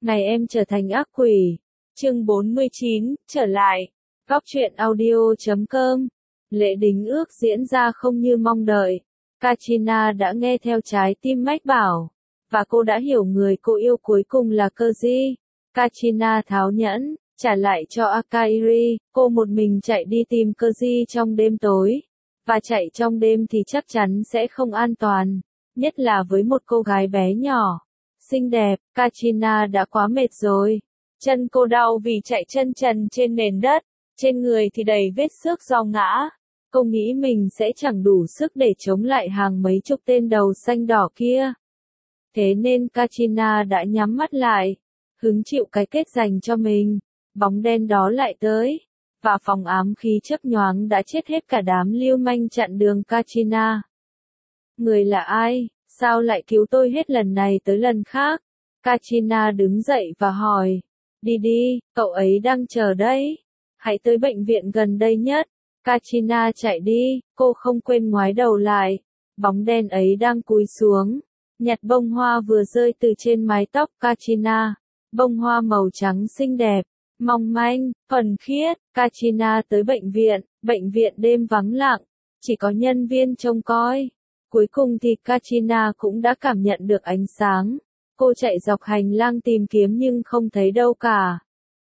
Ngày em trở thành ác quỷ. Chương 49, trở lại. Góc truyện audio.com. Lễ đính ước diễn ra không như mong đợi. Katrina đã nghe theo trái tim mách bảo. Và cô đã hiểu người cô yêu cuối cùng là Koji. Katrina tháo nhẫn, trả lại cho Akairi. Cô một mình chạy đi tìm Koji trong đêm tối. Và chạy trong đêm thì chắc chắn sẽ không an toàn. Nhất là với một cô gái bé nhỏ. Xinh đẹp, Katrina đã quá mệt rồi. Chân cô đau vì chạy chân trần trên nền đất, trên người thì đầy vết xước do ngã. Cô nghĩ mình sẽ chẳng đủ sức để chống lại hàng mấy chục tên đầu xanh đỏ kia. Thế nên Katrina đã nhắm mắt lại, hứng chịu cái kết dành cho mình. Bóng đen đó lại tới, và phòng ám khí chớp nhoáng đã chết hết cả đám lưu manh chặn đường Katrina. Người là ai? Sao lại cứu tôi hết lần này tới lần khác? Katrina đứng dậy và hỏi. Đi đi, cậu ấy đang chờ đấy. Hãy tới bệnh viện gần đây nhất. Katrina chạy đi, cô không quên ngoái đầu lại. Bóng đen ấy đang cúi xuống, nhặt bông hoa vừa rơi từ trên mái tóc Katrina. Bông hoa màu trắng xinh đẹp, mong manh, thuần khiết. Katrina tới bệnh viện đêm vắng lặng, chỉ có nhân viên trông coi. Cuối cùng thì Katrina cũng đã cảm nhận được ánh sáng. Cô chạy dọc hành lang tìm kiếm nhưng không thấy đâu cả.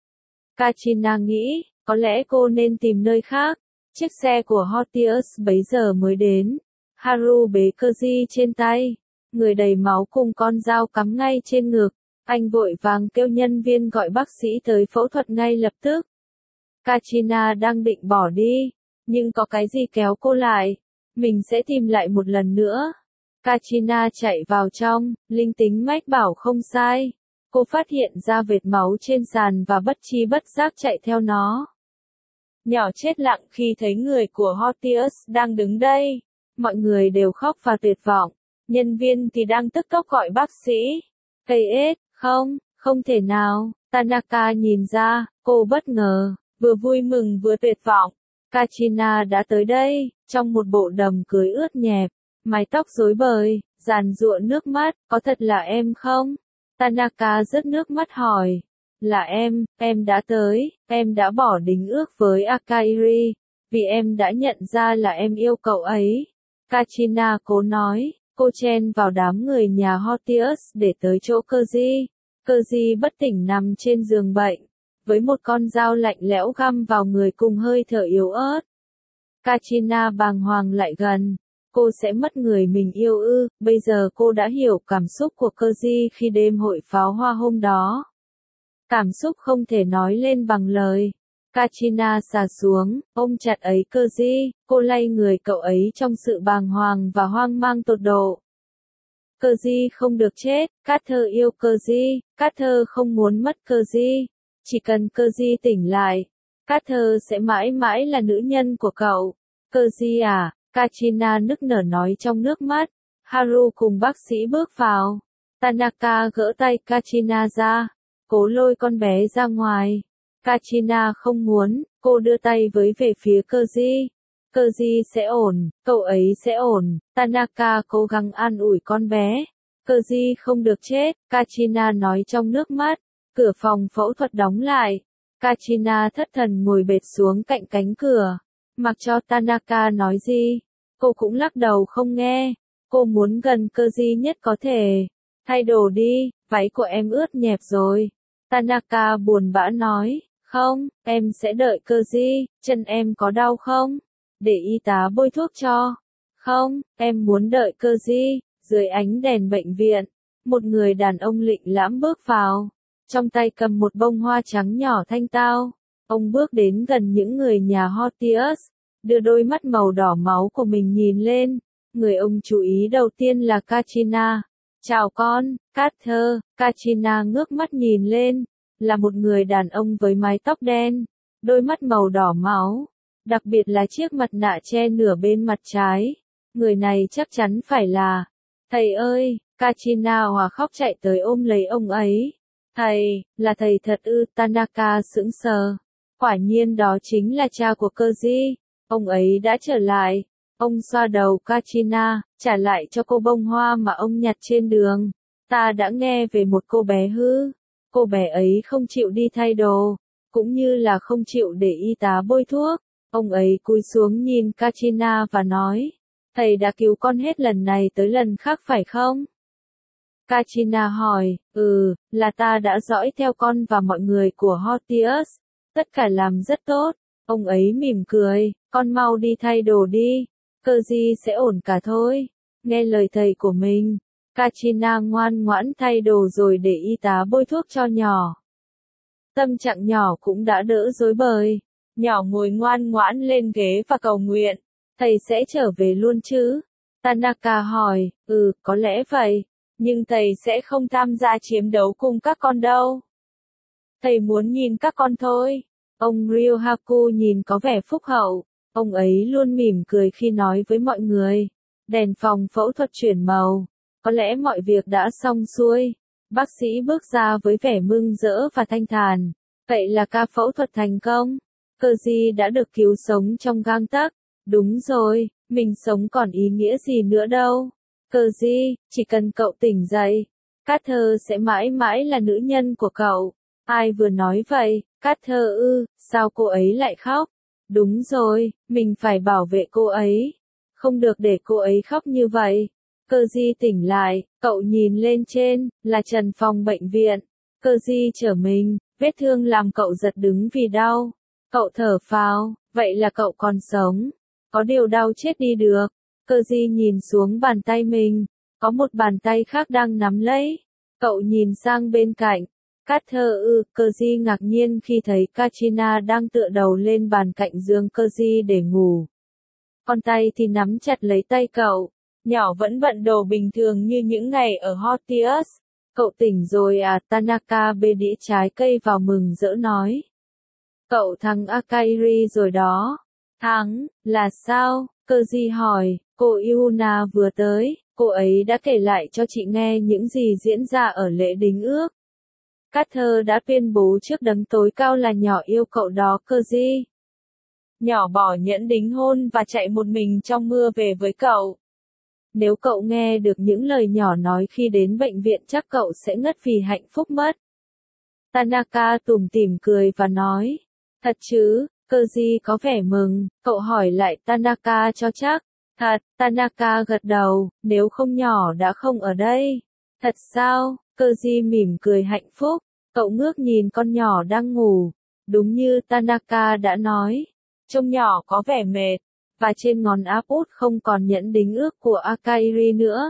Katrina nghĩ, có lẽ cô nên tìm nơi khác. Chiếc xe của Hortius bấy giờ mới đến. Haru bế Koji trên tay. Người đầy máu cùng con dao cắm ngay trên ngực. Anh vội vàng kêu nhân viên gọi bác sĩ tới phẫu thuật ngay lập tức. Katrina đang định bỏ đi, nhưng có cái gì kéo cô lại. Mình sẽ tìm lại một lần nữa. Katrina chạy vào trong, linh tính mách bảo không sai. Cô phát hiện ra vệt máu trên sàn và bất tri bất giác chạy theo nó. Nhỏ chết lặng khi thấy người của Hortius đang đứng đây. Mọi người đều khóc và tuyệt vọng. Nhân viên thì đang tức tốc gọi bác sĩ. Cây ết, không thể nào. Tanaka nhìn ra, cô bất ngờ, vừa vui mừng vừa tuyệt vọng. Katrina đã tới đây, trong một bộ đầm cưới ướt nhẹp, mái tóc rối bời, giàn giụa nước mắt, có thật là em không? Tanaka rớt nước mắt hỏi. Là em đã tới, em đã bỏ đính ước với Akairi, vì em đã nhận ra là em yêu cậu ấy. Katrina cố nói, cô chen vào đám người nhà Hortius để tới chỗ Koji. Koji bất tỉnh nằm trên giường bệnh, với một con dao lạnh lẽo găm vào người cùng hơi thở yếu ớt. Katrina bàng hoàng lại gần. Cô sẽ mất người mình yêu ư? Bây giờ cô đã hiểu cảm xúc của Koji khi đêm hội pháo hoa hôm đó. Cảm xúc không thể nói lên bằng lời. Katrina xà xuống, ôm chặt ấy Koji, cô lay người cậu ấy trong sự bàng hoàng và hoang mang tột độ. Koji không được chết, Carter yêu Koji, Carter không muốn mất Koji. Chỉ cần Koji tỉnh lại, Carter sẽ mãi mãi là nữ nhân của cậu. Koji à, Katrina nức nở nói trong nước mắt. Haru cùng bác sĩ bước vào. Tanaka gỡ tay Katrina ra, cố lôi con bé ra ngoài. Katrina không muốn, cô đưa tay với về phía Koji. Koji sẽ ổn, cậu ấy sẽ ổn. Tanaka cố gắng an ủi con bé. Koji không được chết, Katrina nói trong nước mắt. Cửa phòng phẫu thuật đóng lại. Katrina thất thần ngồi bệt xuống cạnh cánh cửa. Mặc cho Tanaka nói gì, cô cũng lắc đầu không nghe. Cô muốn gần Koji nhất có thể. Thay đồ đi, váy của em ướt nhẹp rồi. Tanaka buồn bã nói, không, em sẽ đợi Koji, chân em có đau không? Để y tá bôi thuốc cho. Không, em muốn đợi Koji. Dưới ánh đèn bệnh viện, một người đàn ông lịnh lãm bước vào. Trong tay cầm một bông hoa trắng nhỏ thanh tao. Ông bước đến gần những người nhà Hortius, đưa đôi mắt màu đỏ máu của mình nhìn lên. Người ông chú ý đầu tiên là Katrina. Chào con, Carter. Katrina ngước mắt nhìn lên. Là một người đàn ông với mái tóc đen, đôi mắt màu đỏ máu, đặc biệt là chiếc mặt nạ che nửa bên mặt trái. Người này chắc chắn phải là... Thầy ơi, Katrina hòa khóc chạy tới ôm lấy ông ấy. Thầy, là thầy thật ư? Tanaka sững sờ. Quả nhiên đó chính là cha của Koji. Ông ấy đã trở lại. Ông xoa đầu Katrina, trả lại cho cô bông hoa mà ông nhặt trên đường. Ta đã nghe về một cô bé hư. cô bé ấy không chịu đi thay đồ, cũng như là không chịu để y tá bôi thuốc. Ông ấy cúi xuống nhìn Katrina và nói, thầy đã cứu con hết lần này tới lần khác phải không? Katrina hỏi, là ta đã dõi theo con và mọi người của Hortius, tất cả làm rất tốt. Ông ấy mỉm cười, con mau đi thay đồ đi, cơ gì sẽ ổn cả thôi. Nghe lời thầy của mình, Katrina ngoan ngoãn thay đồ rồi để y tá bôi thuốc cho nhỏ. Tâm trạng nhỏ cũng đã đỡ rối bời. Nhỏ ngồi ngoan ngoãn lên ghế và cầu nguyện. Thầy sẽ trở về luôn chứ? Tanaka hỏi, có lẽ vậy. Nhưng thầy sẽ không tham gia chiến đấu cùng các con đâu. Thầy muốn nhìn các con thôi. Ông Ryohaku nhìn có vẻ phúc hậu. Ông ấy luôn mỉm cười khi nói với mọi người. Đèn phòng phẫu thuật chuyển màu. Có lẽ mọi việc đã xong xuôi. Bác sĩ bước ra với vẻ mừng rỡ và thanh thản. Vậy là ca phẫu thuật thành công. Koji đã được cứu sống trong gang tấc. Đúng rồi, mình sống còn ý nghĩa gì nữa đâu. Koji, chỉ cần cậu tỉnh dậy, Carter sẽ mãi mãi là nữ nhân của cậu. Ai vừa nói vậy? Carter sao cô ấy lại khóc? Đúng rồi, mình phải bảo vệ cô ấy. Không được để cô ấy khóc như vậy. Koji tỉnh lại, cậu nhìn lên trên, là trần phòng bệnh viện. Koji trở mình, vết thương làm cậu giật đứng vì đau. Cậu thở phào, vậy là cậu còn sống. Có điều đau chết đi được. Koji nhìn xuống bàn tay mình, có một bàn tay khác đang nắm lấy. Cậu nhìn sang bên cạnh. Carter Koji ngạc nhiên khi thấy Katrina đang tựa đầu lên bàn cạnh giường Koji để ngủ. Con tay thì nắm chặt lấy tay cậu. Nhỏ vẫn bận đồ bình thường như những ngày ở Hortius. Cậu tỉnh rồi à? Tanaka bê đĩa trái cây vào mừng rỡ nói. Cậu thắng Akairi rồi đó. Thắng, là sao? Koji hỏi, cô Yuna vừa tới, cô ấy đã kể lại cho chị nghe những gì diễn ra ở lễ đính ước. Carter đã tuyên bố trước đấng tối cao là nhỏ yêu cậu đó Koji. Nhỏ bỏ nhẫn đính hôn và chạy một mình trong mưa về với cậu. Nếu cậu nghe được những lời nhỏ nói khi đến bệnh viện chắc cậu sẽ ngất vì hạnh phúc mất. Tanaka tủm tỉm cười và nói. Thật chứ? Koji có vẻ mừng, cậu hỏi lại Tanaka cho chắc. Thật, Tanaka gật đầu, nếu không nhỏ đã không ở đây. Thật sao? Koji mỉm cười hạnh phúc, cậu ngước nhìn con nhỏ đang ngủ. Đúng như Tanaka đã nói, trông nhỏ có vẻ mệt, và trên ngón áp út không còn nhẫn đính ước của Akairi nữa.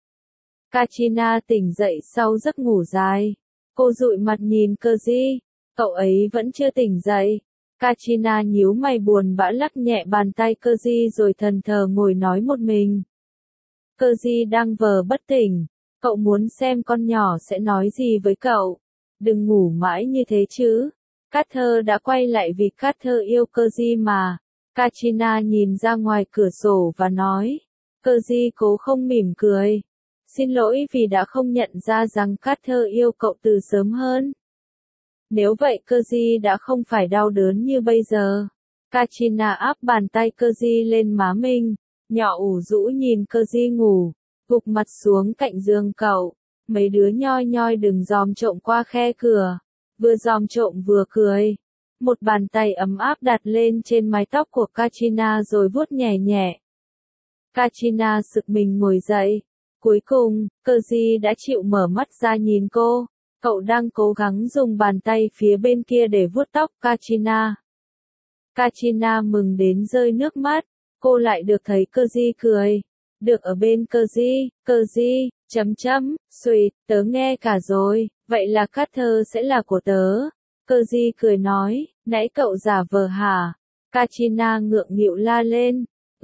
Katrina tỉnh dậy sau giấc ngủ dài. Cô dụi mặt nhìn Koji, cậu ấy vẫn chưa tỉnh dậy. Katrina nhíu mày buồn bã lắc nhẹ bàn tay Koji rồi thần thờ ngồi nói một mình. Koji đang vờ bất tỉnh, cậu muốn xem con nhỏ sẽ nói gì với cậu. Đừng ngủ mãi như thế chứ. Carter đã quay lại vì Carter yêu Koji mà. Katrina nhìn ra ngoài cửa sổ và nói. Koji cố không mỉm cười. Xin lỗi vì đã không nhận ra rằng Carter yêu cậu từ sớm hơn. Nếu vậy Koji đã không phải đau đớn như bây giờ. Katrina áp bàn tay Koji lên má mình. Nhỏ ủ rũ nhìn Koji ngủ. Gục mặt xuống cạnh giường cậu. Mấy đứa nhoi nhoi đừng dòm trộm qua khe cửa. Vừa dòm trộm vừa cười. Một bàn tay ấm áp đặt lên trên mái tóc của Katrina rồi vuốt nhẹ nhẹ. Katrina sực mình ngồi dậy. Cuối cùng, Koji đã chịu mở mắt ra nhìn cô. Cậu đang cố gắng dùng bàn tay phía bên kia để vuốt tóc Katrina. Katrina mừng đến rơi nước mắt. Cô lại được thấy Koji cười. Được ở bên Koji, sweet, tớ nghe cả rồi, vậy là Carter sẽ là của tớ. Koji cười nói, nãy cậu giả vờ hả? Katrina ngượng nghịu la lên.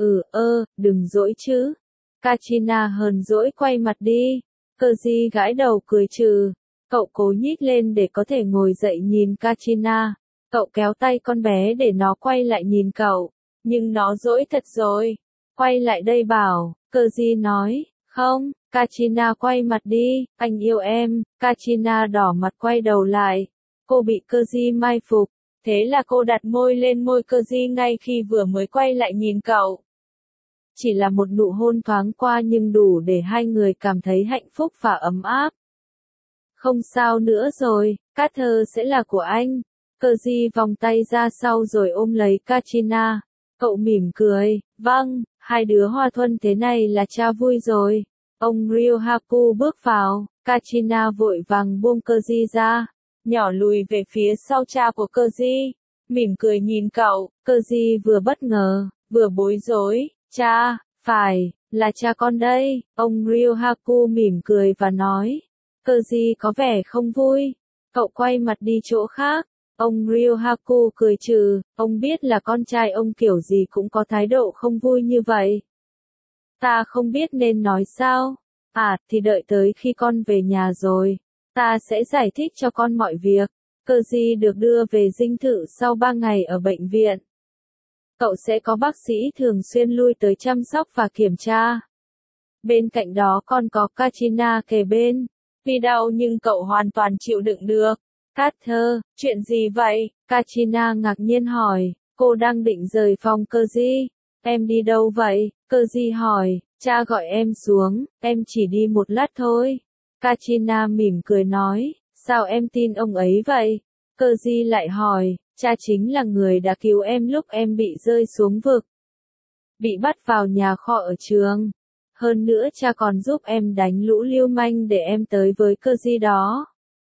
Đừng dỗi chứ. Katrina hờn dỗi quay mặt đi. Koji gãi đầu cười trừ. Cậu cố nhích lên để có thể ngồi dậy nhìn Katrina. Cậu kéo tay con bé để nó quay lại nhìn cậu. Nhưng nó dỗi thật rồi. Quay lại đây bảo, Koji nói, không, Katrina quay mặt đi, anh yêu em. Katrina đỏ mặt quay đầu lại. Cô bị Koji mai phục. Thế là cô đặt môi lên môi Koji ngay khi vừa mới quay lại nhìn cậu. Chỉ là một nụ hôn thoáng qua nhưng đủ để hai người cảm thấy hạnh phúc và ấm áp. Không sao nữa rồi, Carter sẽ là của anh. Keji vòng tay ra sau rồi ôm lấy Katrina. Cậu mỉm cười, vâng, hai đứa hòa thuận thế này là cha vui rồi. Ông Ryohaku bước vào, Katrina vội vàng buông Keji ra, nhỏ lùi về phía sau cha của Keji, mỉm cười nhìn cậu. Keji vừa bất ngờ, vừa bối rối, cha, phải, là cha con đây. Ông Ryohaku mỉm cười và nói. Keji có vẻ không vui. Cậu quay mặt đi chỗ khác. Ông Ryohaku cười trừ, ông biết là con trai ông kiểu gì cũng có thái độ không vui như vậy. Ta không biết nên nói sao. À, thì đợi tới khi con về nhà rồi, ta sẽ giải thích cho con mọi việc. Keji được đưa về dinh thự sau 3 ngày ở bệnh viện. Cậu sẽ có bác sĩ thường xuyên lui tới chăm sóc và kiểm tra. Bên cạnh đó còn có Katrina kề bên. Vì đau nhưng cậu hoàn toàn chịu đựng được. Carter, chuyện gì vậy? Katrina ngạc nhiên hỏi. Cô đang định rời phòng Keji. Em đi đâu vậy? Keji hỏi. Cha gọi em xuống, em chỉ đi một lát thôi. Katrina mỉm cười nói. Sao em tin ông ấy vậy? Keji lại hỏi. Cha chính là người đã cứu em lúc em bị rơi xuống vực. Bị bắt vào nhà kho ở trường. Hơn nữa cha còn giúp em đánh lũ lưu manh để em tới với Keji đó.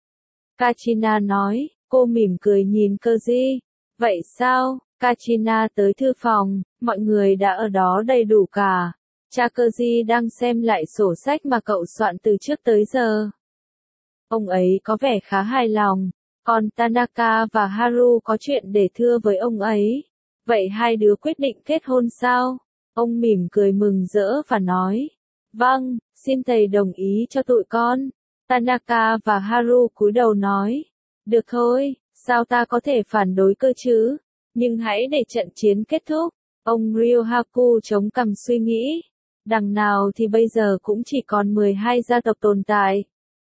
Katrina nói, cô mỉm cười nhìn Keji. Vậy sao? Katrina tới thư phòng, mọi người đã ở đó đầy đủ cả. Cha Keji đang xem lại sổ sách mà cậu soạn từ trước tới giờ. Ông ấy có vẻ khá hài lòng, còn Tanaka và Haru có chuyện để thưa với ông ấy. Vậy hai đứa quyết định kết hôn sao? Ông mỉm cười mừng rỡ và nói. Vâng, xin thầy đồng ý cho tụi con. Tanaka và Haru cúi đầu nói. Được thôi, sao ta có thể phản đối cơ chứ? Nhưng hãy để trận chiến kết thúc. Ông Ryohaku chống cằm suy nghĩ. Đằng nào thì bây giờ cũng chỉ còn 12 gia tộc tồn tại.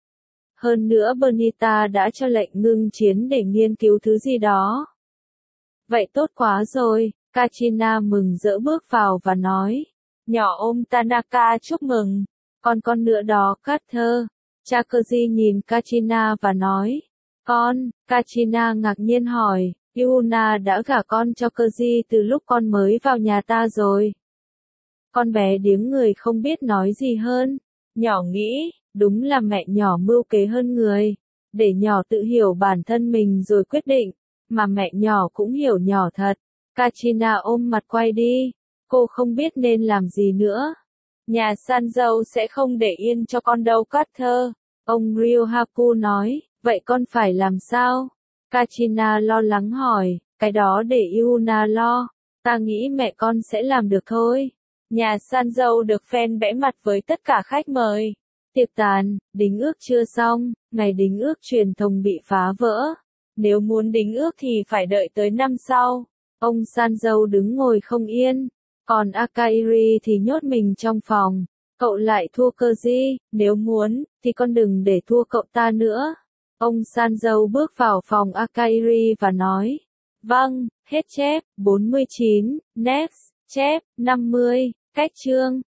Hơn nữa Bernita đã cho lệnh ngưng chiến để nghiên cứu thứ gì đó. Vậy tốt quá rồi, Katrina mừng rỡ bước vào và nói. Nhỏ ôm Tanaka chúc mừng. Còn con nữa đó Carter. Cha Keji nhìn Katrina và nói. Con, Katrina ngạc nhiên hỏi. Yuna đã gả con cho Keji từ lúc con mới vào nhà ta rồi. Con bé điếng người không biết nói gì hơn. Nhỏ nghĩ, đúng là mẹ nhỏ mưu kế hơn người. Để nhỏ tự hiểu bản thân mình rồi quyết định. Mà mẹ nhỏ cũng hiểu nhỏ thật. Katrina ôm mặt quay đi. Cô không biết nên làm gì nữa. Nhà san dâu sẽ không để yên cho con đâu Carter. Ông Ryohaku nói, vậy con phải làm sao? Katrina lo lắng hỏi, cái đó để Yuna lo. Ta nghĩ mẹ con sẽ làm được thôi. Nhà san dâu được fan bẽ mặt với tất cả khách mời. Tiệc tàn, đính ước chưa xong, ngày đính ước truyền thông bị phá vỡ. Nếu muốn đính ước thì phải đợi tới năm sau. Ông san dâu đứng ngồi không yên. Còn Akairi thì nhốt mình trong phòng. Cậu lại thua Keji, nếu muốn, thì con đừng để thua cậu ta nữa. Ông san dâu bước vào phòng Akairi và nói. Vâng, hết chép, 49, next, chép, 50, cách chương.